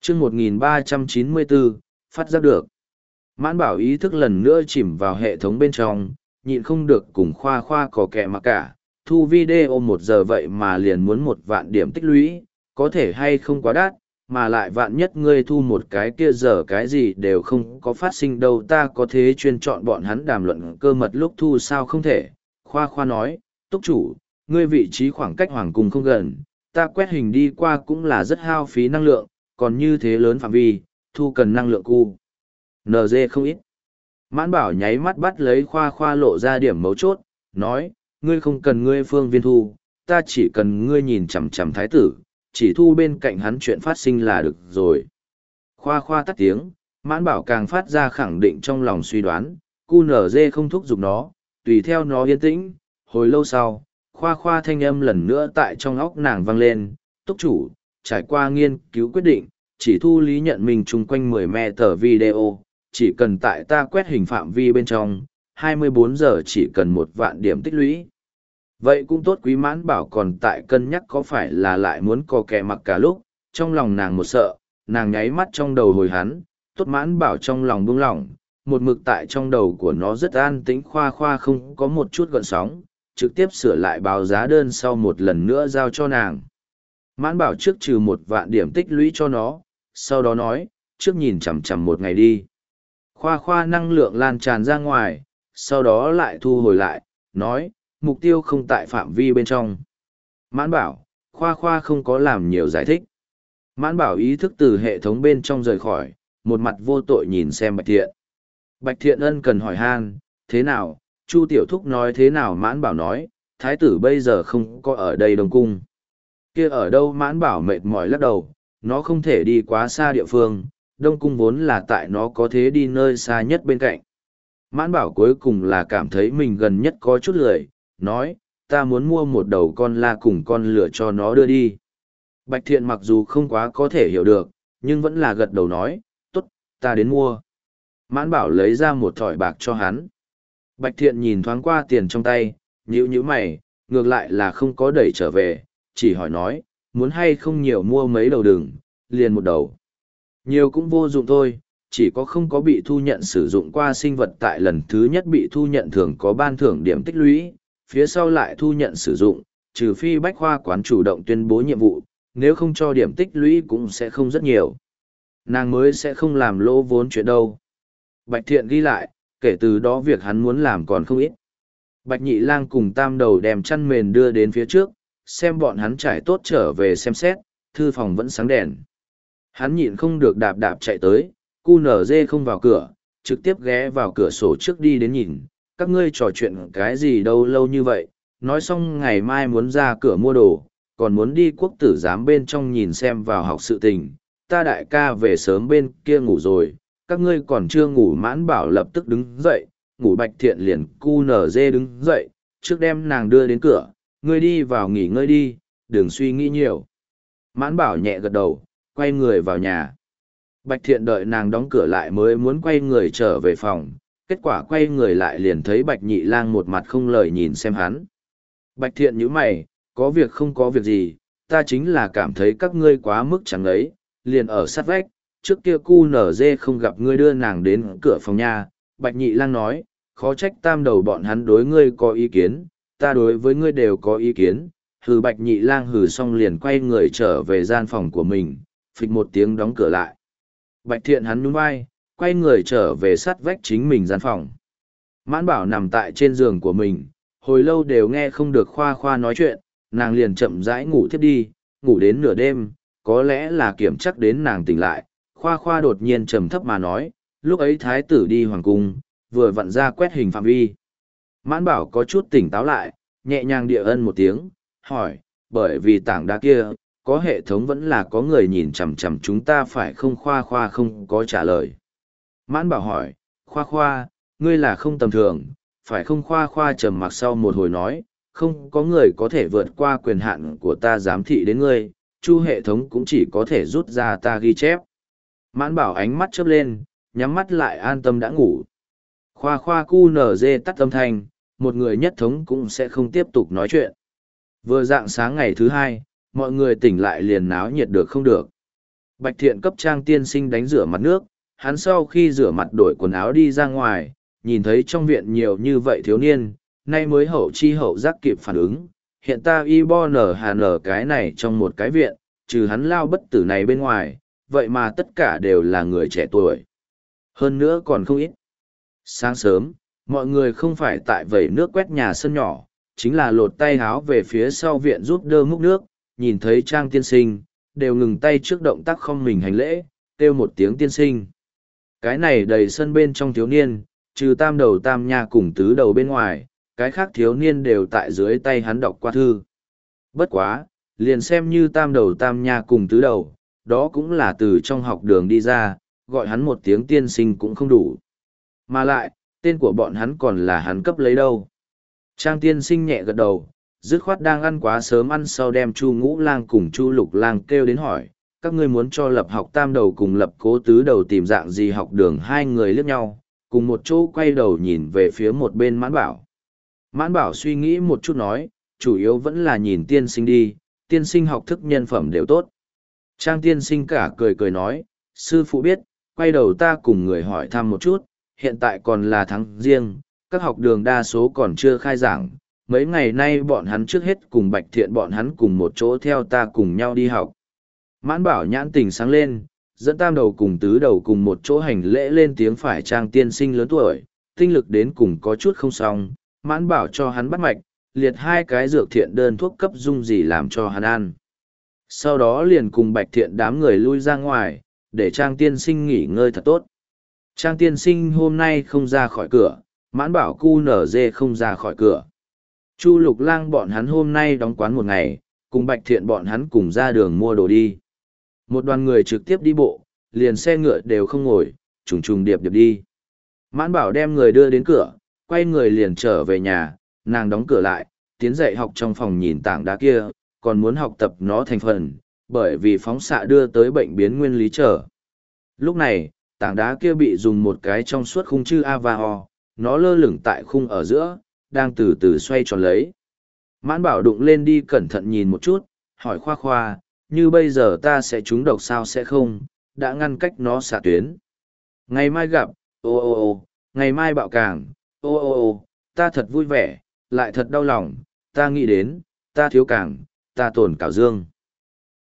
chương 1394, phát giác được. Mãn bảo ý thức lần nữa chìm vào hệ thống bên trong, nhịn không được cùng khoa khoa có kẻ mà cả, thu video 1 giờ vậy mà liền muốn 1 vạn điểm tích lũy, có thể hay không quá đắt, mà lại vạn nhất ngươi thu một cái kia giờ cái gì đều không có phát sinh đâu, ta có thế chuyên chọn bọn hắn đàm luận cơ mật lúc thu sao không thể. Khoa khoa nói, túc chủ, ngươi vị trí khoảng cách hoàng cung không gần, ta quét hình đi qua cũng là rất hao phí năng lượng, còn như thế lớn phạm vi, thu cần năng lượng cu. NG không ít. Mãn bảo nháy mắt bắt lấy khoa khoa lộ ra điểm mấu chốt, nói, ngươi không cần ngươi phương viên thu, ta chỉ cần ngươi nhìn chằm chằm thái tử, chỉ thu bên cạnh hắn chuyện phát sinh là được rồi. Khoa khoa tắt tiếng, mãn bảo càng phát ra khẳng định trong lòng suy đoán, cu NG không thúc giục nó, tùy theo nó yên tĩnh. Hồi lâu sau, khoa khoa thanh âm lần nữa tại trong óc nàng vang lên, túc chủ, trải qua nghiên cứu quyết định, chỉ thu lý nhận mình chung quanh 10 me tờ video, chỉ cần tại ta quét hình phạm vi bên trong, 24 giờ chỉ cần 1 vạn điểm tích lũy. Vậy cũng tốt, quý mãn bảo còn tại cân nhắc có phải là lại muốn có kẻ mặc cả lúc, trong lòng nàng một sợ, nàng nháy mắt trong đầu hồi hắn, tốt mãn bảo trong lòng buông lỏng, một mực tại trong đầu của nó rất an tĩnh, khoa khoa không có một chút gợn sóng, trực tiếp sửa lại báo giá đơn sau một lần nữa giao cho nàng. Mãn bảo trước trừ 1 vạn điểm tích lũy cho nó, sau đó nói, trước nhìn chằm chằm 1 ngày đi. Khoa khoa năng lượng lan tràn ra ngoài, sau đó lại thu hồi lại, nói, mục tiêu không tại phạm vi bên trong. Mãn bảo, khoa khoa không có làm nhiều giải thích. Mãn bảo ý thức từ hệ thống bên trong rời khỏi, một mặt vô tội nhìn xem Bạch Thiện. Bạch Thiện ân cần hỏi han, thế nào, Chu Tiểu Thúc nói thế nào? Mãn bảo nói, thái tử bây giờ không có ở đây Đông Cung. Kia ở đâu? Mãn bảo mệt mỏi lắc đầu, nó không thể đi quá xa địa phương, Đông Cung vốn là tại nó có thế đi nơi xa nhất bên cạnh. Mãn bảo cuối cùng là cảm thấy mình gần nhất có chút lười, nói, ta muốn mua một đầu con la cùng con lửa cho nó đưa đi. Bạch Thiện mặc dù không quá có thể hiểu được, nhưng vẫn là gật đầu nói, tốt, ta đến mua. Mãn bảo lấy ra một thỏi bạc cho hắn. Bạch Thiện nhìn thoáng qua tiền trong tay, nhíu mày, ngược lại là không có đẩy trở về, chỉ hỏi nói, muốn hay không nhiều mua mấy đầu đừng, liền một đầu. Nhiều cũng vô dụng thôi, chỉ có không có bị thu nhận sử dụng qua sinh vật tại lần thứ nhất bị thu nhận thường có ban thưởng điểm tích lũy, phía sau lại thu nhận sử dụng, trừ phi bách khoa quán chủ động tuyên bố nhiệm vụ, nếu không cho điểm tích lũy cũng sẽ không rất nhiều. Nàng mới sẽ không làm lỗ vốn chuyện đâu. Bạch Thiện ghi lại, kể từ đó việc hắn muốn làm còn không ít. Bạch Nhị Lang cùng Tam Đầu đem chăn mền đưa đến phía trước, xem bọn hắn trải tốt trở về xem xét, thư phòng vẫn sáng đèn. Hắn nhịn không được đạp đạp chạy tới, cu nở dê không vào cửa, trực tiếp ghé vào cửa sổ trước đi đến nhìn, các ngươi trò chuyện cái gì đâu lâu như vậy, nói xong ngày mai muốn ra cửa mua đồ, còn muốn đi quốc tử giám bên trong nhìn xem vào học sự tình, ta đại ca về sớm bên kia ngủ rồi, các ngươi còn chưa ngủ. Mãn bảo lập tức đứng dậy, ngủ. Bạch Thiện liền cu nở dê đứng dậy, trước đem nàng đưa đến cửa, ngươi đi vào nghỉ ngơi đi, đừng suy nghĩ nhiều. Mãn bảo nhẹ gật đầu, quay người vào nhà. Bạch Thiện đợi nàng đóng cửa lại mới muốn quay người trở về phòng, kết quả quay người lại liền thấy Bạch Nhị Lang một mặt không lời nhìn xem hắn. Bạch Thiện nhíu mày, có việc không có việc gì, ta chính là cảm thấy các ngươi quá mức chẳng ấy, liền ở sát vách, trước kia cu nở dê không gặp ngươi đưa nàng đến cửa phòng nha. Bạch Nhị Lang nói, khó trách Tam Đầu bọn hắn đối ngươi có ý kiến, ta đối với ngươi đều có ý kiến. Hừ. Bạch Nhị Lang hừ xong liền quay người trở về gian phòng của mình, phịch một tiếng đóng cửa lại. Bạch Thiện hắn nhún vai, quay người trở về sát vách chính mình gian phòng. Mãn bảo nằm tại trên giường của mình, hồi lâu đều nghe không được khoa khoa nói chuyện, nàng liền chậm rãi ngủ thiếp đi, ngủ đến nửa đêm, có lẽ là kiểm chắc đến nàng tỉnh lại, khoa khoa đột nhiên trầm thấp mà nói, lúc ấy thái tử đi hoàng cung, vừa vặn ra quét hình phạm vi. Mãn bảo có chút tỉnh táo lại, nhẹ nhàng địa ân một tiếng, hỏi, bởi vì tảng đá kia, có hệ thống vẫn là có người nhìn chằm chằm chúng ta phải không? Khoa khoa không có trả lời. Mãn bảo hỏi, khoa khoa, ngươi là không tầm thường, phải không? Khoa khoa trầm mặc sau một hồi nói, không có người có thể vượt qua quyền hạn của ta giám thị đến ngươi, chu hệ thống cũng chỉ có thể rút ra ta ghi chép. Mãn bảo ánh mắt chớp lên, nhắm mắt lại an tâm đã ngủ. Khoa khoa cu nở dê tắt âm thanh, một người nhất thống cũng sẽ không tiếp tục nói chuyện. Vừa rạng sáng ngày thứ hai, mọi người tỉnh lại liền náo nhiệt được không được. Bạch Thiện cấp Trang tiên sinh đánh rửa mặt nước, hắn sau khi rửa mặt đổi quần áo đi ra ngoài, nhìn thấy trong viện nhiều như vậy thiếu niên, nay mới hậu chi hậu giác kịp phản ứng, hiện ta y bo nở hà nở cái này trong một cái viện, trừ hắn lao bất tử này bên ngoài, vậy mà tất cả đều là người trẻ tuổi. Hơn nữa còn không ít. Sáng sớm, mọi người không phải tại vẩy nước quét nhà sân nhỏ, chính là lột tay háo về phía sau viện giúp đỡ múc nước, nhìn thấy Trang tiên sinh, đều ngừng tay trước động tác không mình hành lễ, kêu một tiếng tiên sinh. Cái này đầy sân bên trong thiếu niên, trừ tam đầu tam nha cùng tứ đầu bên ngoài, cái khác thiếu niên đều tại dưới tay hắn đọc qua thư. Bất quá, liền xem như tam đầu tam nha cùng tứ đầu, đó cũng là từ trong học đường đi ra, gọi hắn một tiếng tiên sinh cũng không đủ. Mà lại, tên của bọn hắn còn là hắn cấp lấy đâu. Trang tiên sinh nhẹ gật đầu, dứt khoát đang ăn quá sớm ăn sau đem Chu Ngũ Lang cùng Chu Lục Lang kêu đến hỏi, các ngươi muốn cho lập học tam đầu cùng lập cố tứ đầu tìm dạng gì học đường. Hai người liếc nhau, cùng một chỗ quay đầu nhìn về phía một bên Mãn Bảo. Mãn Bảo suy nghĩ một chút nói, chủ yếu vẫn là nhìn tiên sinh đi, tiên sinh học thức nhân phẩm đều tốt. Trang tiên sinh cả cười cười nói, sư phụ biết, quay đầu ta cùng người hỏi thăm một chút, hiện tại còn là tháng riêng, các học đường đa số còn chưa khai giảng, mấy ngày nay bọn hắn trước hết cùng Bạch Thiện bọn hắn cùng một chỗ theo ta cùng nhau đi học. Mãn Bảo nhãn tình sáng lên, dẫn tam đầu cùng tứ đầu cùng một chỗ hành lễ lên tiếng phải. Trang tiên sinh lớn tuổi, tinh lực đến cùng có chút không xong, Mãn Bảo cho hắn bắt mạch, liệt hai cái dược thiện đơn thuốc cấp dung gì làm cho hắn ăn. Sau đó liền cùng Bạch Thiện đám người lui ra ngoài, để Trang tiên sinh nghỉ ngơi thật tốt. Trang tiên sinh hôm nay không ra khỏi cửa, Mãn Bảo cu nở dê không ra khỏi cửa. Chu Lục Lang bọn hắn hôm nay đóng quán một ngày, cùng Bạch Thiện bọn hắn cùng ra đường mua đồ đi. Một đoàn người trực tiếp đi bộ, liền xe ngựa đều không ngồi, trùng trùng điệp điệp đi. Mãn Bảo đem người đưa đến cửa, quay người liền trở về nhà, nàng đóng cửa lại, tiến dạy học trong phòng nhìn tảng đá kia, còn muốn học tập nó thành phần, bởi vì phóng xạ đưa tới bệnh biến nguyên lý trở. Lúc này, tảng đá kia bị dùng một cái trong suốt khung chữ A và O, nó lơ lửng tại khung ở giữa, đang từ từ xoay tròn lấy. Mãn Bảo đụng lên đi cẩn thận nhìn một chút, hỏi Khoa Khoa, như bây giờ ta sẽ trúng độc sao sẽ không, đã ngăn cách nó xạ tuyến. Ngày mai gặp, ô ô ô, ngày mai bạo càng, ô ô ô, ta thật vui vẻ, lại thật đau lòng, ta nghĩ đến, ta thiếu càng, ta tổn cảo dương.